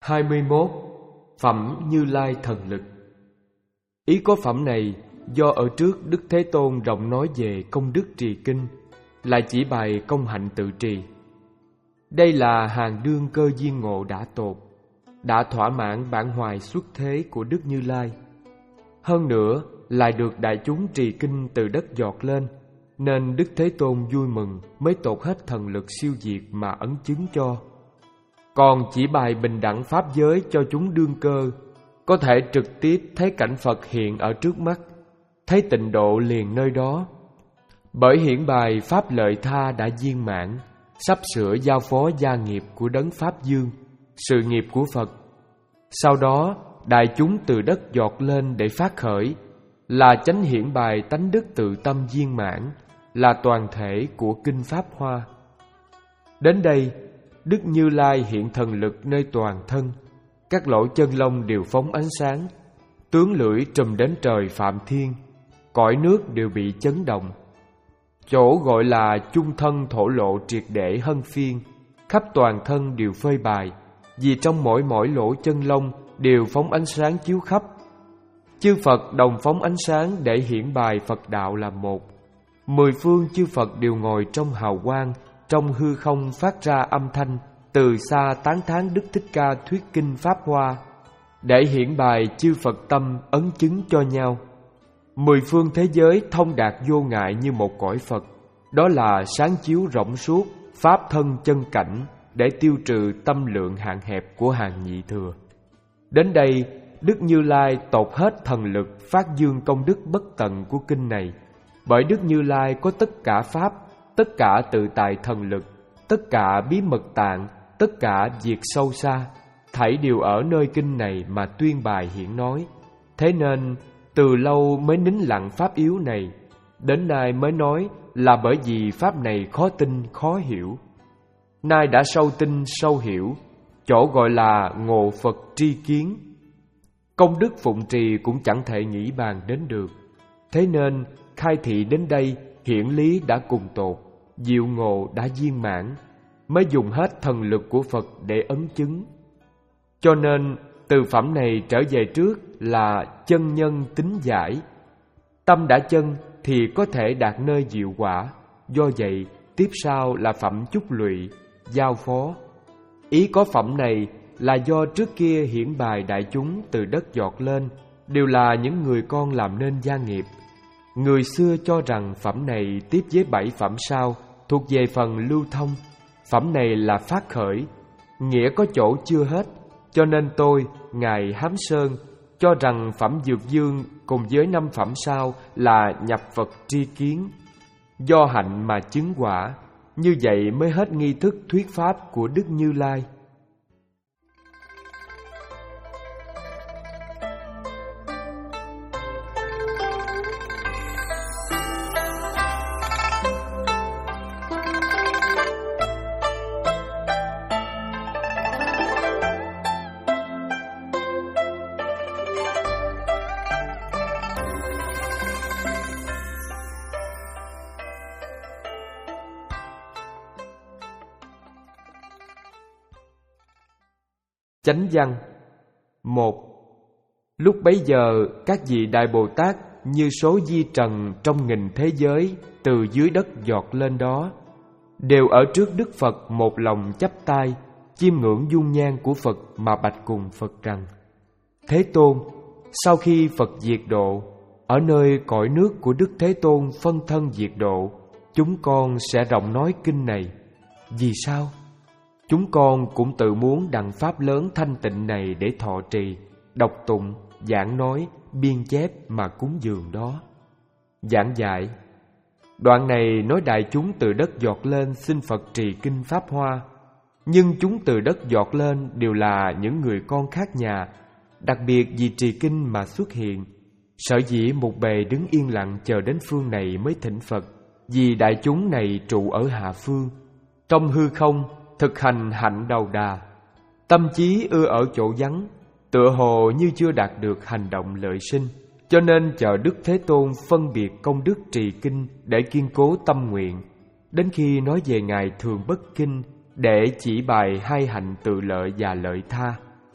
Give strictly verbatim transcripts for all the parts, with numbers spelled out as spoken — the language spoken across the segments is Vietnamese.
hai mươi mốt. Phẩm Như Lai Thần Lực. Ý có phẩm này do ở trước Đức Thế Tôn rộng nói về công đức trì kinh, lại chỉ bài công hạnh tự trì. Đây là hàng đương cơ duyên ngộ đã tột, đã thỏa mãn bản hoài xuất thế của Đức Như Lai. Hơn nữa lại được đại chúng trì kinh từ đất giọt lên, nên Đức Thế Tôn vui mừng mới tột hết thần lực siêu diệt mà ấn chứng cho. Còn chỉ bài bình đẳng pháp giới cho chúng đương cơ, có thể trực tiếp thấy cảnh Phật hiện ở trước mắt, thấy tịnh độ liền nơi đó. Bởi hiển bài pháp lợi tha đã viên mãn, sắp sửa giao phó gia nghiệp của đấng Pháp Dương, sự nghiệp của Phật. Sau đó đại chúng từ đất giọt lên để phát khởi, là chánh hiển bài tánh đức tự tâm viên mãn, là toàn thể của kinh Pháp Hoa. Đến đây Đức Như Lai hiện thần lực nơi toàn thân, các lỗ chân lông đều phóng ánh sáng, tướng lưỡi trùm đến trời phạm thiên, cõi nước đều bị chấn động. Chỗ gọi là chung thân thổ lộ triệt để hân phiên, khắp toàn thân đều phơi bày, vì trong mỗi mỗi lỗ chân lông đều phóng ánh sáng chiếu khắp. Chư Phật đồng phóng ánh sáng để hiển bài Phật đạo là một. Mười phương chư Phật đều ngồi trong hào quang, trong hư không phát ra âm thanh, từ xa tán thán Đức Thích Ca thuyết kinh Pháp Hoa, để hiển bài chư Phật tâm ấn chứng cho nhau. Mười phương thế giới thông đạt vô ngại như một cõi Phật, đó là sáng chiếu rộng suốt, pháp thân chân cảnh, để tiêu trừ tâm lượng hạn hẹp của hàng nhị thừa. Đến đây Đức Như Lai tột hết thần lực phát dương công đức bất tận của kinh này. Bởi Đức Như Lai có tất cả pháp, tất cả tự tại thần lực, tất cả bí mật tạng, tất cả việc sâu xa, thảy đều ở nơi kinh này mà tuyên bài hiển nói. Thế nên từ lâu mới nín lặng pháp yếu này, đến nay mới nói là bởi vì pháp này khó tin khó hiểu. Nay đã sâu tin sâu hiểu, chỗ gọi là ngộ Phật tri kiến. Công đức phụng trì cũng chẳng thể nghĩ bàn đến được. Thế nên khai thị đến đây, hiển lý đã cùng tột, diệu ngộ đã viên mãn, mới dùng hết thần lực của Phật để ấn chứng. Cho nên từ phẩm này trở về trước là chân nhân tính giải. Tâm đã chân thì có thể đạt nơi diệu quả. Do vậy tiếp sau là phẩm chúc lụy, giao phó. Ý có phẩm này là do trước kia hiển bài đại chúng từ đất giọt lên đều là những người con làm nên gia nghiệp. Người xưa cho rằng phẩm này tiếp với bảy phẩm sau thuộc về phần lưu thông. Phẩm này là phát khởi, nghĩa có chỗ chưa hết. Cho nên tôi, Ngài Hám Sơn, cho rằng phẩm Dược Dương cùng với năm phẩm sau là nhập Phật tri kiến, do hạnh mà chứng quả. Như vậy mới hết nghi thức thuyết pháp của Đức Như Lai. Chánh văn. Một. Lúc bấy giờ các vị Đại Bồ Tát như số di trần trong nghìn thế giới từ dưới đất giọt lên đó, đều ở trước Đức Phật một lòng chắp tay, chiêm ngưỡng dung nhan của Phật mà bạch cùng Phật rằng: Thế Tôn, sau khi Phật diệt độ, ở nơi cõi nước của Đức Thế Tôn phân thân diệt độ, chúng con sẽ rộng nói kinh này. Vì sao? Chúng con cũng tự muốn đặng pháp lớn thanh tịnh này để thọ trì, đọc tụng, giảng nói, biên chép mà cúng dường đó. Giảng dạy. Đoạn này nói đại chúng từ đất giọt lên xin Phật trì kinh Pháp Hoa. Nhưng chúng từ đất giọt lên đều là những người con khác nhà, đặc biệt vì trì kinh mà xuất hiện. Sở dĩ một bề đứng yên lặng chờ đến phương này mới thỉnh Phật, vì đại chúng này trụ ở hạ phương, trong hư không thực hành hạnh đầu đà, tâm trí ưa ở chỗ vắng, tựa hồ như chưa đạt được hành động lợi sinh. Cho nên chờ Đức Thế Tôn phân biệt công đức trì kinh để kiên cố tâm nguyện, đến khi nói về Ngài thường bất kinh để chỉ bài hai hạnh tự lợi và lợi tha.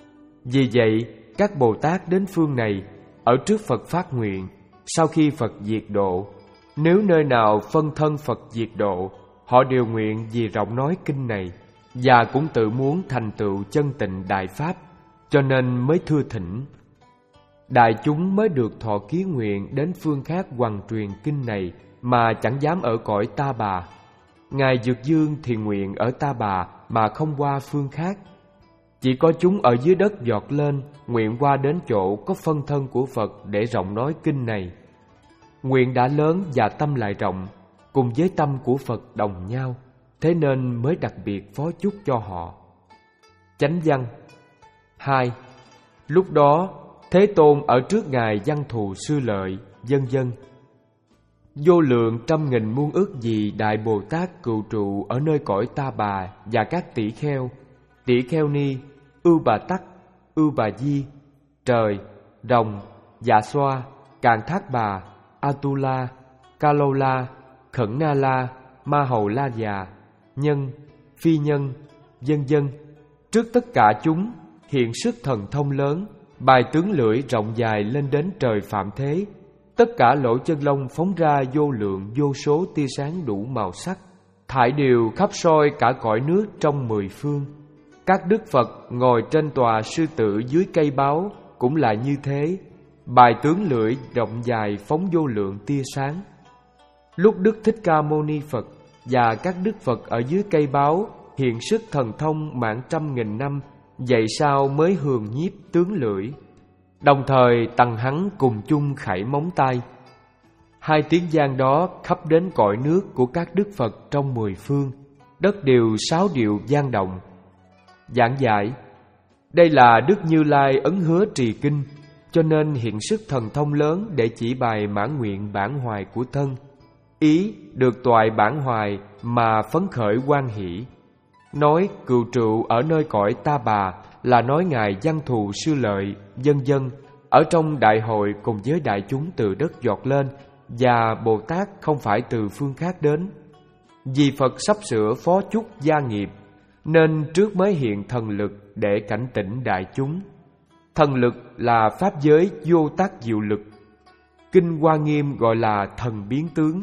Vì vậy, các Bồ Tát đến phương này ở trước Phật phát nguyện, sau khi Phật diệt độ, nếu nơi nào phân thân Phật diệt độ, họ đều nguyện vì rộng nói kinh này, và cũng tự muốn thành tựu chân tịnh đại pháp, cho nên mới thưa thỉnh. Đại chúng mới được thọ ký nguyện đến phương khác hoằng truyền kinh này mà chẳng dám ở cõi Ta Bà. Ngài Dược Dương thì nguyện ở Ta Bà mà không qua phương khác. Chỉ có chúng ở dưới đất giọt lên, nguyện qua đến chỗ có phân thân của Phật để rộng nói kinh này. Nguyện đã lớn và tâm lại rộng, cùng với tâm của Phật đồng nhau, thế nên mới đặc biệt phó chúc cho họ. Chánh văn hai. Lúc đó, Thế Tôn ở trước Ngài Văn Thù Sư Lợi, vân vân. Vô lượng trăm nghìn muôn ức vì Đại Bồ Tát cựu trụ ở nơi cõi Ta Bà và các tỷ kheo, tỷ kheo ni, ưu bà tắc, ưu bà di, trời, rồng, dạ xoa, càn thác bà, Atula, Kalola, Khẩn Na La, Ma Hầu La Già, nhân, phi nhân, vân vân. Trước tất cả chúng hiện sức thần thông lớn, bài tướng lưỡi rộng dài lên đến trời phạm thế. Tất cả lỗ chân lông phóng ra vô lượng vô số tia sáng đủ màu sắc, thải đều khắp soi cả cõi nước trong mười phương. Các đức Phật ngồi trên tòa sư tử dưới cây báo cũng là như thế, bài tướng lưỡi rộng dài phóng vô lượng tia sáng. Lúc Đức Thích Ca Mâu Ni Phật và các đức Phật ở dưới cây báo hiện sức thần thông mạng trăm nghìn năm, vậy sao mới hường nhiếp tướng lưỡi. Đồng thời tầng hắn cùng chung khảy móng tay. Hai tiếng vang đó khắp đến cõi nước của các đức Phật trong mười phương, đất đều sáu điệu vang động. Giảng giải: đây là Đức Như Lai ấn hứa trì kinh, cho nên hiện sức thần thông lớn để chỉ bài mãn nguyện bản hoài của thân. Ý được toại bản hoài mà phấn khởi hoan hỷ. Nói cựu trụ ở nơi cõi Ta Bà là nói Ngài Văn Thù Sư Lợi, vân vân, ở trong đại hội cùng với đại chúng từ đất giọt lên, và Bồ Tát không phải từ phương khác đến. Vì Phật sắp sửa phó chúc gia nghiệp, nên trước mới hiện thần lực để cảnh tỉnh đại chúng. Thần lực là pháp giới vô tác diệu lực. Kinh Hoa Nghiêm gọi là thần biến tướng.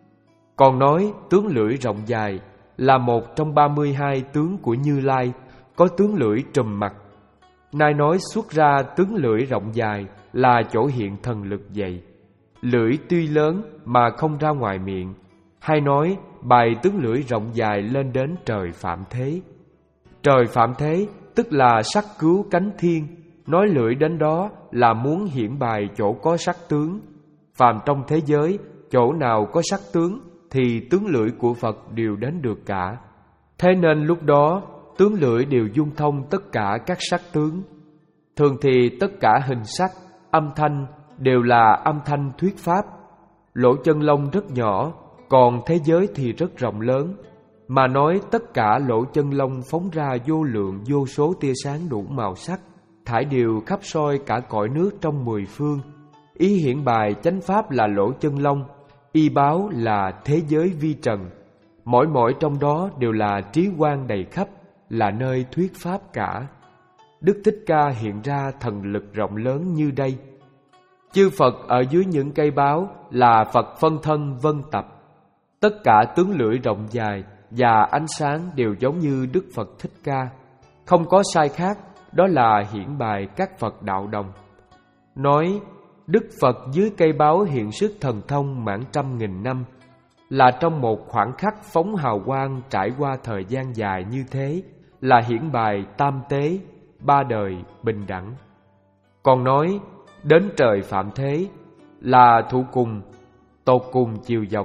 Còn nói tướng lưỡi rộng dài là một trong ba mươi hai tướng của Như Lai, có tướng lưỡi trùm mặt. Nay nói xuất ra tướng lưỡi rộng dài là chỗ hiện thần lực vậy. Lưỡi tuy lớn mà không ra ngoài miệng, hay nói bài tướng lưỡi rộng dài lên đến trời phạm thế. Trời phạm thế tức là sắc cứu cánh thiên, nói lưỡi đến đó là muốn hiển bài chỗ có sắc tướng. Phàm trong thế giới, chỗ nào có sắc tướng thì tướng lưỡi của Phật đều đến được cả. Thế nên lúc đó tướng lưỡi đều dung thông tất cả các sắc tướng. Thường thì tất cả hình sắc, âm thanh đều là âm thanh thuyết pháp. Lỗ chân lông rất nhỏ, còn thế giới thì rất rộng lớn. Mà nói tất cả lỗ chân lông phóng ra vô lượng vô số tia sáng đủ màu sắc, thải đều khắp soi cả cõi nước trong mười phương. Ý hiển bài chánh pháp là lỗ chân lông, y báo là thế giới vi trần. Mỗi mỗi trong đó đều là trí quang đầy khắp, là nơi thuyết pháp cả. Đức Thích Ca hiện ra thần lực rộng lớn như đây. Chư Phật ở dưới những cây báo là Phật phân thân vân tập. Tất cả tướng lưỡi rộng dài và ánh sáng đều giống như Đức Phật Thích Ca, không có sai khác, đó là hiển bài các Phật đạo đồng. Nói Đức Phật dưới cây báo hiện sức thần thông mãn trăm nghìn năm, là trong một khoảng khắc phóng hào quang trải qua thời gian dài như thế, là hiển bài tam tế, ba đời bình đẳng. Còn nói đến trời phạm thế là thụ cùng, tột cùng chiều dọc.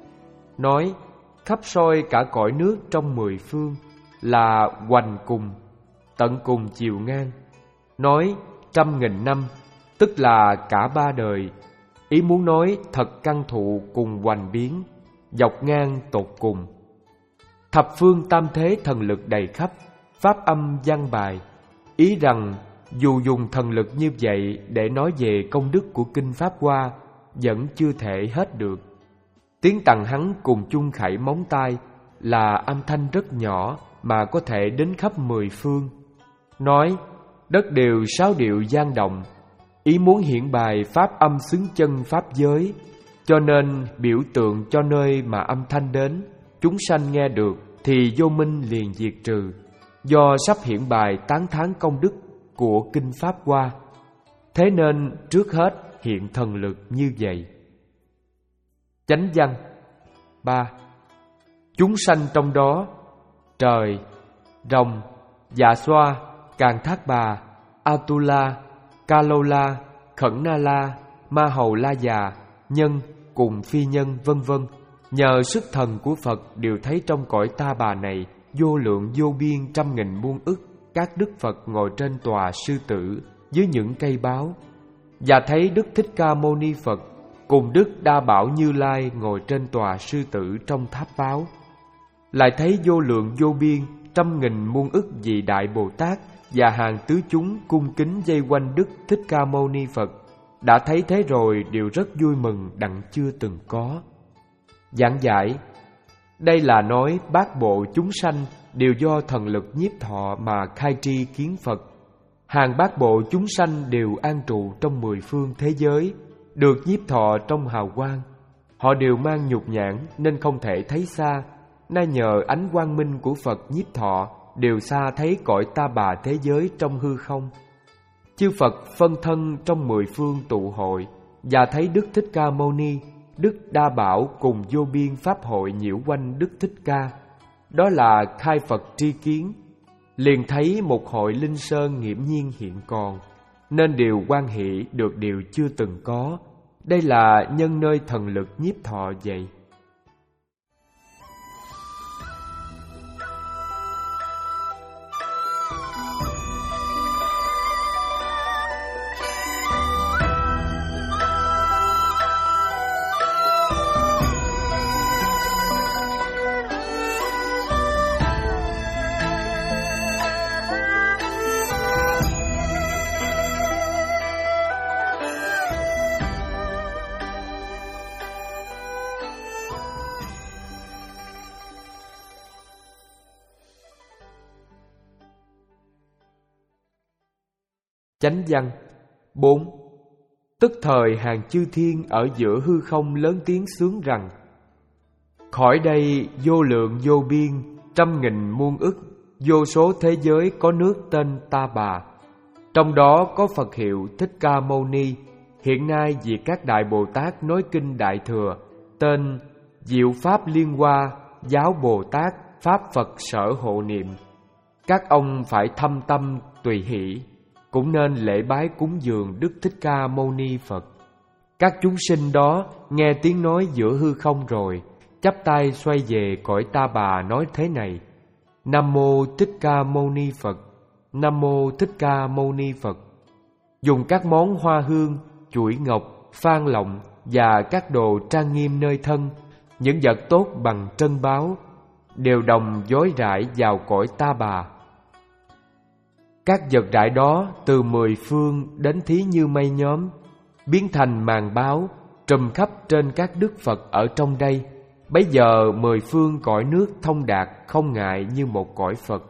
Nói khắp soi cả cõi nước trong mười phương là hoành cùng, tận cùng chiều ngang. Nói trăm nghìn năm tức là cả ba đời. Ý muốn nói thật căn thụ cùng hoành biến, dọc ngang tột cùng. Thập phương tam thế thần lực đầy khắp, pháp âm văn bài. Ý rằng dù dùng thần lực như vậy để nói về công đức của Kinh Pháp Hoa, vẫn chưa thể hết được. Tiếng tằng hắn cùng chung khảy móng tay là âm thanh rất nhỏ mà có thể đến khắp mười phương. Nói đất đều sáo điệu gian động, ý muốn hiển bài pháp âm xứng chân pháp giới, cho nên biểu tượng cho nơi mà âm thanh đến, chúng sanh nghe được thì vô minh liền diệt trừ, do sắp hiển bài tán thán công đức của kinh pháp hoa. Thế nên trước hết hiện thần lực như vậy. Chánh văn ba. Chúng sanh trong đó: trời, rồng, dạ xoa, càn thác bà, Atula, Kalola, Khẩn Na La, Ma Hầu La Già, nhân cùng phi nhân vân vân, nhờ sức thần của Phật đều thấy trong cõi ta bà này vô lượng vô biên trăm nghìn muôn ức các đức Phật ngồi trên tòa sư tử dưới những cây báo, và thấy Đức Thích Ca Mâu Ni Phật cùng Đức Đa Bảo Như Lai ngồi trên tòa sư tử trong tháp báo. Lại thấy vô lượng vô biên trăm nghìn muôn ức vị đại Bồ Tát và hàng tứ chúng cung kính vây quanh Đức Thích Ca Mâu Ni Phật. Đã thấy thế rồi đều rất vui mừng đặng chưa từng có. Giảng giải: đây là nói bát bộ chúng sanh đều do thần lực nhiếp thọ mà khai tri kiến Phật. Hàng bát bộ chúng sanh đều an trụ trong mười phương thế giới, được nhiếp thọ trong hào quang. Họ đều mang nhục nhãn nên không thể thấy xa, nay nhờ ánh quang minh của Phật nhiếp thọ đều xa thấy cõi ta bà thế giới trong hư không. Chư Phật phân thân trong mười phương tụ hội, và thấy Đức Thích Ca Mâu Ni, Đức Đa Bảo cùng vô biên pháp hội nhiễu quanh Đức Thích Ca. Đó là khai Phật tri kiến. Liền thấy một hội linh sơn nghiễm nhiên hiện còn, nên đều hoan hỷ được điều chưa từng có. Đây là nhân nơi thần lực nhiếp thọ vậy. Chánh văn bốn. Tức thời hàng chư thiên ở giữa hư không lớn tiếng sướng rằng: khỏi đây vô lượng vô biên trăm nghìn muôn ức vô số thế giới có nước tên Ta Bà, trong đó có Phật hiệu Thích Ca Mâu Ni. Hiện nay vì các đại Bồ Tát nói kinh Đại Thừa, tên Diệu Pháp Liên Hoa Giáo Bồ Tát Pháp Phật Sở Hộ Niệm. Các ông phải thâm tâm tùy hỷ, cũng nên lễ bái cúng dường Đức Thích Ca Mâu Ni Phật. Các chúng sinh đó nghe tiếng nói giữa hư không rồi, chắp tay xoay về cõi Ta Bà nói thế này: Nam Mô Thích Ca Mâu Ni Phật, Nam Mô Thích Ca Mâu Ni Phật. Dùng các món hoa hương, chuỗi ngọc, phan lọng và các đồ trang nghiêm nơi thân, những vật tốt bằng trân báu, đều đồng vối rải vào cõi Ta Bà. Các vật rải đó từ mười phương đến thí như mây nhóm, biến thành màn báo, trùm khắp trên các đức Phật ở trong đây. Bấy giờ mười phương cõi nước thông đạt, không ngại như một cõi Phật.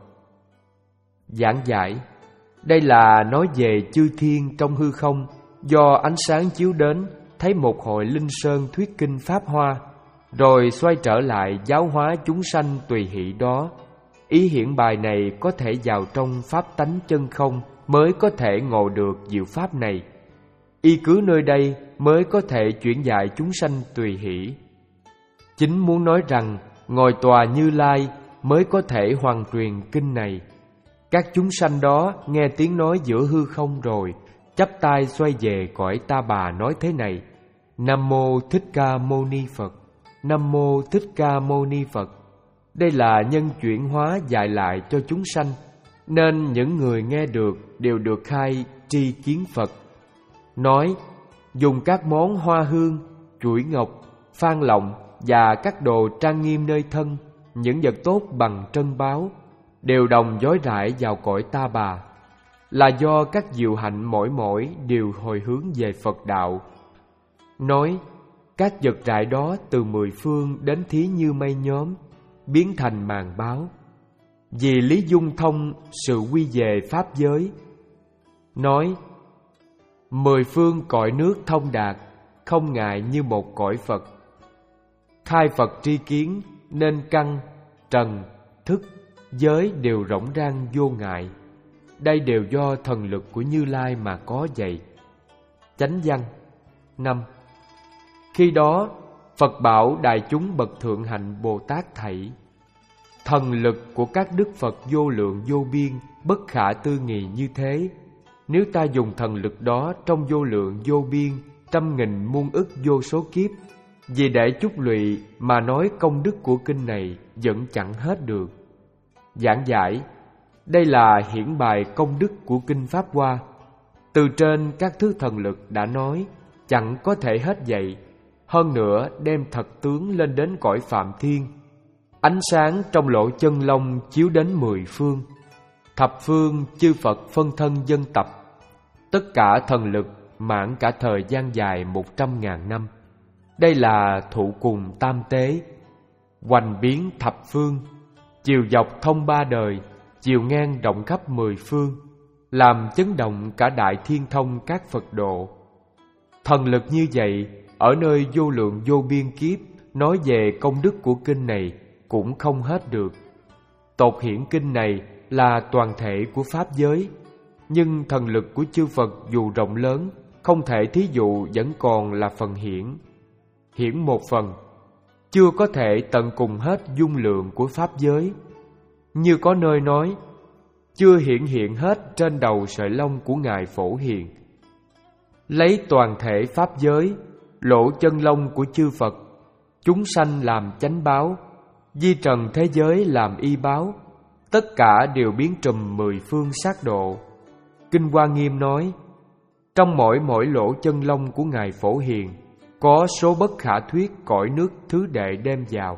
Giảng giải: đây là nói về chư thiên trong hư không, do ánh sáng chiếu đến, thấy một hội linh sơn thuyết kinh Pháp Hoa, rồi xoay trở lại giáo hóa chúng sanh tùy hỷ đó. Ý hiển bài này có thể vào trong pháp tánh chân không mới có thể ngộ được diệu pháp này. Y cứ nơi đây mới có thể chuyển dạy chúng sanh tùy hỷ. Chính muốn nói rằng ngồi tòa Như Lai mới có thể hoàn truyền kinh này. Các chúng sanh đó nghe tiếng nói giữa hư không rồi, chắp tay xoay về cõi Ta Bà nói thế này: Nam Mô Thích Ca Mâu Ni Phật, Nam Mô Thích Ca Mâu Ni Phật. Đây là nhân chuyển hóa dạy lại cho chúng sanh, nên những người nghe được đều được khai tri kiến Phật. Nói: dùng các món hoa hương, chuỗi ngọc, phan lọng và các đồ trang nghiêm nơi thân, những vật tốt bằng trân báu, đều đồng vối rải vào cõi Ta Bà, là do các diệu hạnh mỗi mỗi đều hồi hướng về Phật đạo. Nói: các vật rải đó từ mười phương đến thí như mây nhóm, biến thành màn báo. Vì lý dung thông sự quy về pháp giới, nói: mười phương cõi nước thông đạt, không ngại như một cõi Phật. Khai Phật tri kiến, nên căn, trần, thức, giới đều rỗng rang vô ngại. Đây đều do thần lực của Như Lai mà có vậy. Chánh văn năm. Khi đó Phật bảo đại chúng bậc thượng hạnh Bồ Tát thảy: thần lực của các đức Phật vô lượng vô biên, bất khả tư nghị như thế, nếu ta dùng thần lực đó trong vô lượng vô biên, trăm nghìn muôn ức vô số kiếp, vì để chút lụy mà nói công đức của kinh này vẫn chẳng hết được. Giảng giải: đây là hiển bài công đức của kinh Pháp Hoa. Từ trên các thứ thần lực đã nói, chẳng có thể hết dạy. Hơn nữa đem thật tướng lên đến cõi Phạm Thiên. Ánh sáng trong lỗ chân lông chiếu đến mười phương. Thập phương chư Phật phân thân dân tập. Tất cả thần lực mãn cả thời gian dài một trăm ngàn năm. Đây là thụ cùng tam tế, hoành biến thập phương, chiều dọc thông ba đời, chiều ngang rộng khắp mười phương, làm chấn động cả đại thiên thông các Phật độ. Thần lực như vậy, ở nơi vô lượng vô biên kiếp, nói về công đức của kinh này cũng không hết được. Tột hiển kinh này là toàn thể của Pháp giới, nhưng thần lực của chư Phật dù rộng lớn, không thể thí dụ vẫn còn là phần hiển. Hiển một phần, chưa có thể tận cùng hết dung lượng của Pháp giới. Như có nơi nói, chưa hiển hiện hết trên đầu sợi lông của Ngài Phổ Hiền. Lấy toàn thể Pháp giới, lỗ chân lông của chư Phật, chúng sanh làm chánh báo, di trần thế giới làm y báo, tất cả đều biến trùm mười phương sát độ. Kinh Hoa Nghiêm nói, trong mỗi mỗi lỗ chân lông của Ngài Phổ Hiền có số bất khả thuyết cõi nước thứ đệ đem vào.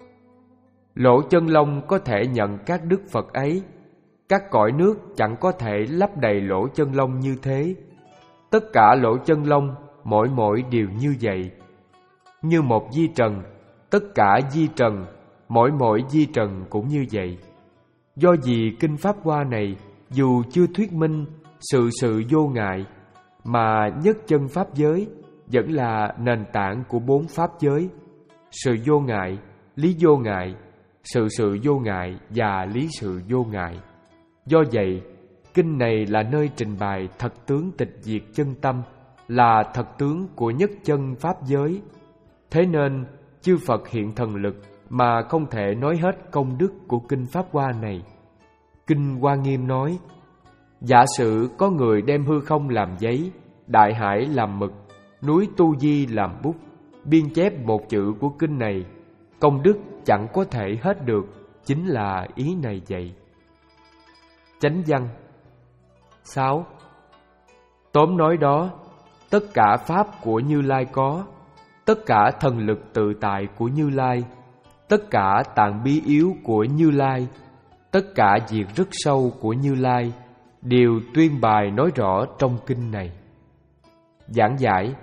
Lỗ chân lông có thể nhận các đức Phật ấy. Các cõi nước chẳng có thể lấp đầy lỗ chân lông như thế. Tất cả lỗ chân lông mỗi mỗi đều như vậy. Như một di trần, tất cả di trần, mỗi mỗi di trần cũng như vậy. Do vì kinh Pháp Hoa này dù chưa thuyết minh sự sự vô ngại, mà nhất chân Pháp giới vẫn là nền tảng của bốn Pháp giới: sự vô ngại, lý vô ngại, sự sự vô ngại và lý sự vô ngại. Do vậy, kinh này là nơi trình bày thật tướng tịch diệt chân tâm, là thật tướng của nhất chân Pháp giới. Thế nên, chư Phật hiện thần lực mà không thể nói hết công đức của kinh Pháp Hoa này. Kinh Hoa Nghiêm nói, giả sử có người đem hư không làm giấy, đại hải làm mực, núi Tu Di làm bút, biên chép một chữ của kinh này, công đức chẳng có thể hết được, chính là ý này vậy. Chánh văn sáu. Tóm nói đó, tất cả pháp của Như Lai có, tất cả thần lực tự tại của Như Lai, tất cả tạng bí yếu của Như Lai, tất cả việc rất sâu của Như Lai đều tuyên bài nói rõ trong kinh này. Giảng giải,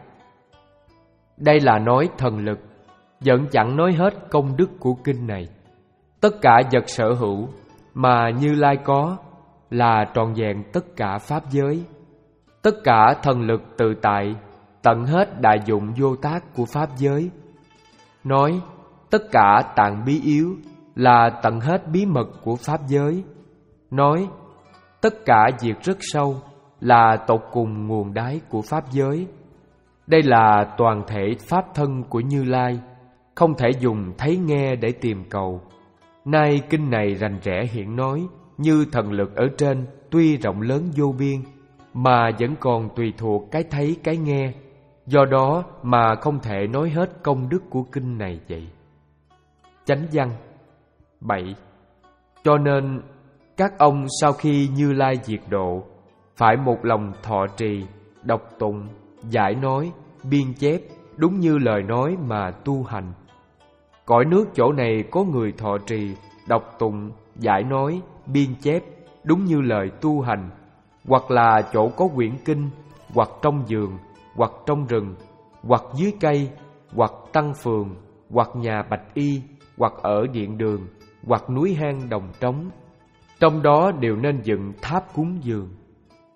đây là nói thần lực, vẫn chẳng nói hết công đức của kinh này. Tất cả vật sở hữu mà Như Lai có là trọn vẹn tất cả pháp giới. Tất cả thần lực tự tại, tận hết đại dụng vô tác của pháp giới. Nói tất cả tạng bí yếu là tận hết bí mật của pháp giới. Nói tất cả việc rất sâu là tột cùng nguồn đáy của pháp giới. Đây là toàn thể pháp thân của Như Lai, không thể dùng thấy nghe để tìm cầu. Nay kinh này rành rẽ hiện nói, như thần lực ở trên tuy rộng lớn vô biên, mà vẫn còn tùy thuộc cái thấy cái nghe. Do đó mà không thể nói hết công đức của kinh này vậy. Chánh văn bảy. Cho nên các ông sau khi Như Lai diệt độ, phải một lòng thọ trì, đọc tụng, giải nói, biên chép đúng như lời nói mà tu hành. Cõi nước chỗ này có người thọ trì, đọc tụng, giải nói, biên chép đúng như lời tu hành, hoặc là chỗ có quyển kinh, hoặc trong giường, hoặc trong rừng, hoặc dưới cây, hoặc tăng phường, hoặc nhà bạch y, hoặc ở điện đường, hoặc núi hang đồng trống. Trong đó đều nên dựng tháp cúng dường.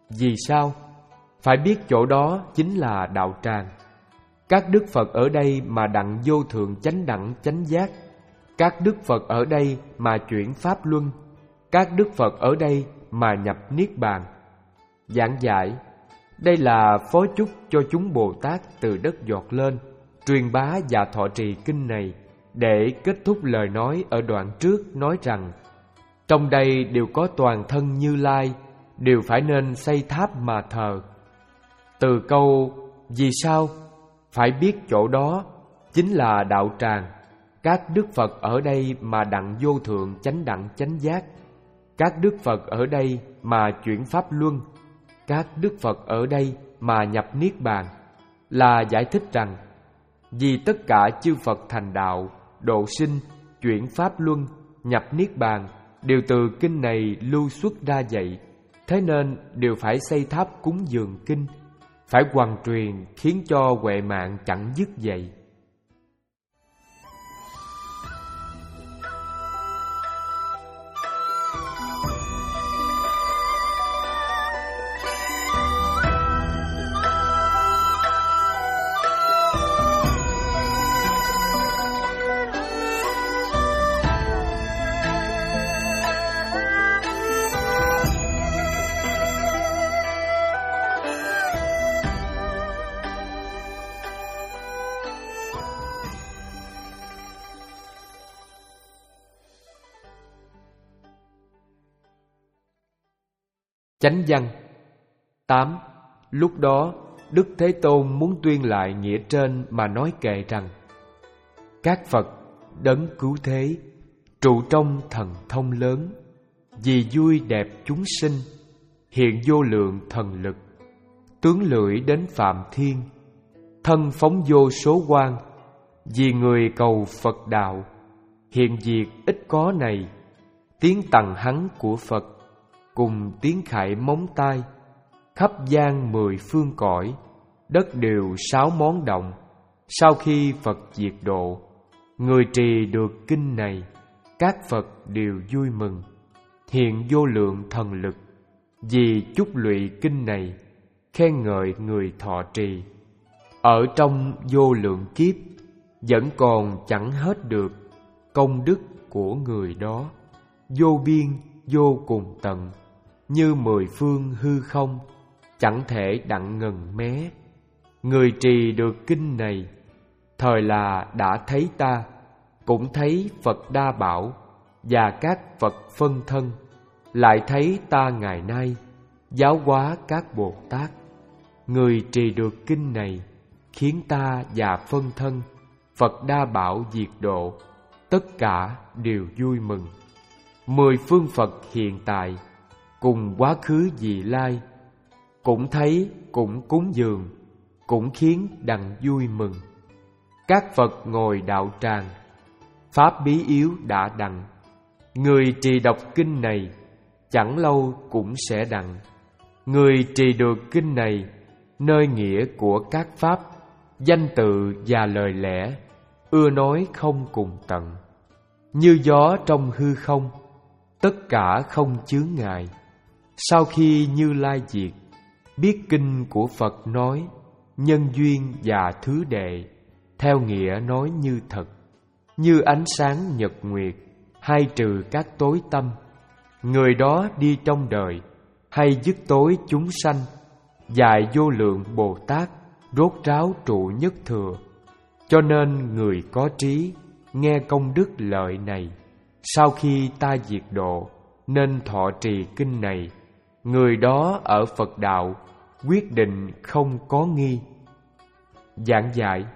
Vì sao? Phải biết chỗ đó chính là đạo tràng. Các đức Phật ở đây mà đặng vô thượng chánh đẳng chánh giác. Các đức Phật ở đây mà chuyển pháp luân. Các đức Phật ở đây mà nhập niết bàn. Giảng giải: đây là phó chúc cho chúng Bồ Tát từ đất giọt lên, truyền bá và thọ trì kinh này, để kết thúc lời nói ở đoạn trước nói rằng trong đây đều có toàn thân Như Lai, đều phải nên xây tháp mà thờ. Từ câu vì sao, phải biết chỗ đó chính là đạo tràng. Các đức Phật ở đây mà đặng vô thượng chánh đẳng chánh giác. Các đức Phật ở đây mà chuyển pháp luân. Các đức Phật ở đây mà nhập niết bàn, là giải thích rằng vì tất cả chư Phật thành đạo, độ sinh, chuyển pháp luân, nhập niết bàn đều từ kinh này lưu xuất ra vậy. Thế nên đều phải xây tháp cúng dường kinh, phải hoằng truyền khiến cho huệ mạng chẳng dứt vậy. Chánh văn tám. Lúc đó Đức Thế Tôn muốn tuyên lại nghĩa trên mà nói kệ rằng: các Phật đấng cứu thế, trụ trong thần thông lớn, vì vui đẹp chúng sinh, hiện vô lượng thần lực, tướng lưỡi đến phạm thiên, thân phóng vô số quang, vì người cầu Phật đạo, hiện diệt ít có này, tiếng tằng hắn của Phật, cùng tiếng khải móng tai, khắp gian mười phương cõi, đất đều sáu món động. Sau khi Phật diệt độ, người trì được kinh này, các Phật đều vui mừng, hiện vô lượng thần lực, vì chúc lụy kinh này, khen ngợi người thọ trì. Ở trong vô lượng kiếp, vẫn còn chẳng hết được công đức của người đó, vô biên vô cùng tận, như mười phương hư không, chẳng thể đặng ngần mé. Người trì được kinh này, thời là đã thấy ta, cũng thấy Phật Đa Bảo và các Phật phân thân, lại thấy ta ngày nay giáo hóa các Bồ Tát. Người trì được kinh này, khiến ta và phân thân, Phật Đa Bảo diệt độ, tất cả đều vui mừng. Mười phương Phật hiện tại, cùng quá khứ vị lai, cũng thấy, cũng cúng dường, cũng khiến đặng vui mừng. Các Phật ngồi đạo tràng, pháp bí yếu đã đặng. Người trì đọc kinh này, chẳng lâu cũng sẽ đặng. Người trì được kinh này, nơi nghĩa của các pháp, danh tự và lời lẽ, ưa nói không cùng tận. Như gió trong hư không, tất cả không chướng ngại. Sau khi Như Lai diệt, biết kinh của Phật nói, nhân duyên và thứ đệ, theo nghĩa nói như thật, như ánh sáng nhật nguyệt, hay trừ các tối tâm. Người đó đi trong đời, hay dứt tối chúng sanh, dạy vô lượng Bồ Tát, rốt ráo trụ nhất thừa. Cho nên người có trí, nghe công đức lợi này, sau khi ta diệt độ, nên thọ trì kinh này. Người đó ở Phật đạo, quyết định không có nghi. Giảng giải: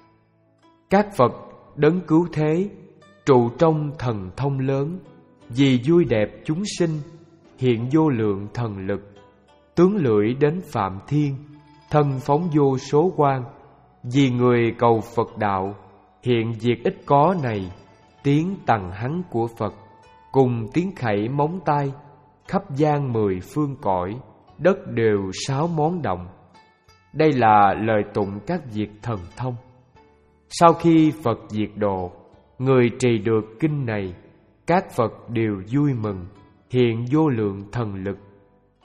các Phật đấng cứu thế, trụ trong thần thông lớn, vì vui đẹp chúng sinh, hiện vô lượng thần lực, tướng lưỡi đến phạm thiên, thân phóng vô số quang, vì người cầu Phật đạo, hiện diệt ít có này, tiếng tằng hắn của Phật, cùng tiếng khẩy móng tay, khắp gian mười phương cõi, đất đều sáu món động. Đây là lời tụng các việc thần thông. Sau khi Phật diệt độ, người trì được kinh này, các Phật đều vui mừng, hiện vô lượng thần lực,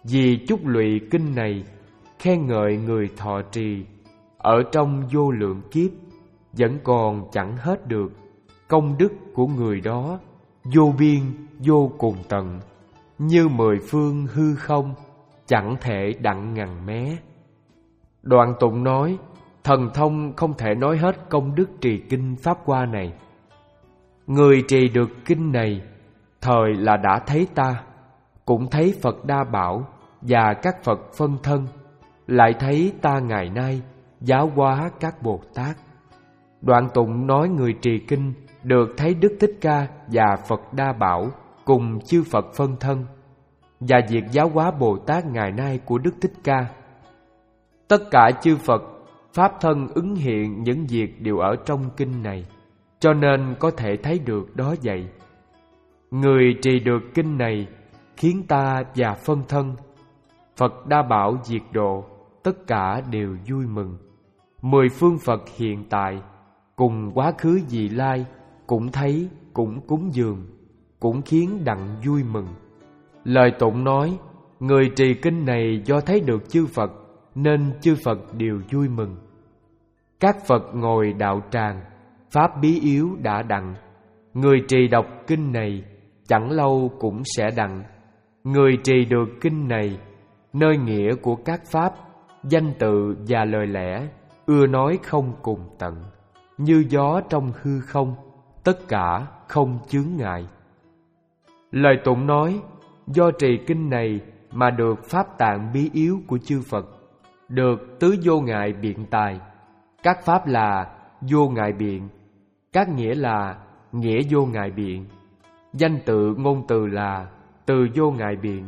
Vì chúc lụy kinh này khen ngợi người thọ trì, ở trong vô lượng kiếp vẫn còn chẳng hết được. Công đức của người đó vô biên vô cùng tận, như mười phương hư không, chẳng thể đặng ngằn mé. Đoạn tụng nói, thần thông không thể nói hết công đức trì kinh Pháp Hoa này. Người trì được kinh này, thời là đã thấy ta, cũng thấy Phật Đa Bảo và các Phật phân thân, lại thấy ta ngày nay giáo hóa các Bồ Tát. Đoạn tụng nói người trì kinh được thấy Đức Thích Ca và Phật Đa Bảo cùng chư Phật phân thân, và việc giáo hóa Bồ Tát ngày nay của Đức Thích Ca. Tất cả chư Phật Pháp thân ứng hiện những việc đều ở trong kinh này, cho nên có thể thấy được đó vậy. Người trì được kinh này khiến ta và phân thân, Phật Đa Bảo diệt độ, tất cả đều vui mừng. Mười phương Phật hiện tại cùng quá khứ vị lai cũng thấy, cũng cúng dường, cũng khiến đặng vui mừng. Lời tụng nói, người trì kinh này do thấy được chư Phật nên chư Phật đều vui mừng. Các Phật ngồi đạo tràng, pháp bí yếu đã đặng. Người trì đọc kinh này chẳng lâu cũng sẽ đặng. Người trì được kinh này, nơi nghĩa của các pháp, danh tự và lời lẽ ưa nói không cùng tận, như gió trong hư không, tất cả không chướng ngại. Lời tụng nói, do trì kinh này mà được pháp tạng bí yếu của chư Phật, được tứ vô ngại biện tài. Các pháp là vô ngại biện, các nghĩa là nghĩa vô ngại biện, danh tự ngôn từ là từ vô ngại biện.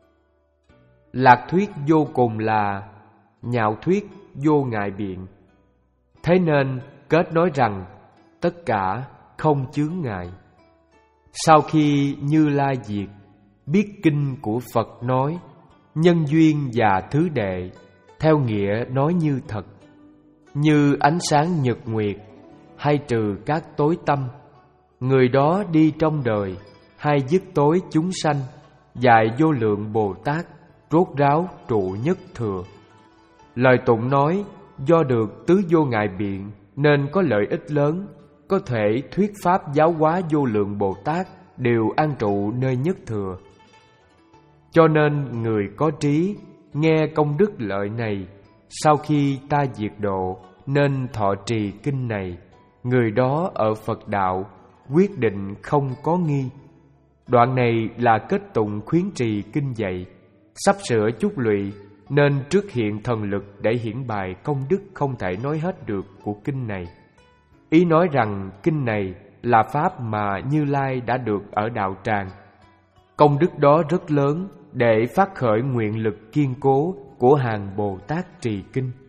Lạc thuyết vô cùng là nhạo thuyết vô ngại biện. Thế nên kết nói rằng tất cả không chướng ngại. Sau khi Như Lai diệt, biết kinh của Phật nói, nhân duyên và thứ đệ, theo nghĩa nói như thật, như ánh sáng nhật nguyệt, hay trừ các tối tâm. Người đó đi trong đời, hay dứt tối chúng sanh, dạy vô lượng Bồ Tát, rốt ráo trụ nhất thừa. Lời tụng nói, do được tứ vô ngại biện nên có lợi ích lớn, có thể thuyết pháp giáo hóa vô lượng Bồ Tát đều an trụ nơi nhất thừa. Cho nên người có trí nghe công đức lợi này, sau khi ta diệt độ nên thọ trì kinh này, người đó ở Phật đạo quyết định không có nghi. Đoạn này là kết tụng khuyến trì kinh dạy, sắp sửa chúc lụy nên trước hiện thần lực để hiển bày công đức không thể nói hết được của kinh này. Ý nói rằng kinh này là pháp mà Như Lai đã được ở đạo tràng. Công đức đó rất lớn để phát khởi nguyện lực kiên cố của hàng Bồ Tát trì kinh.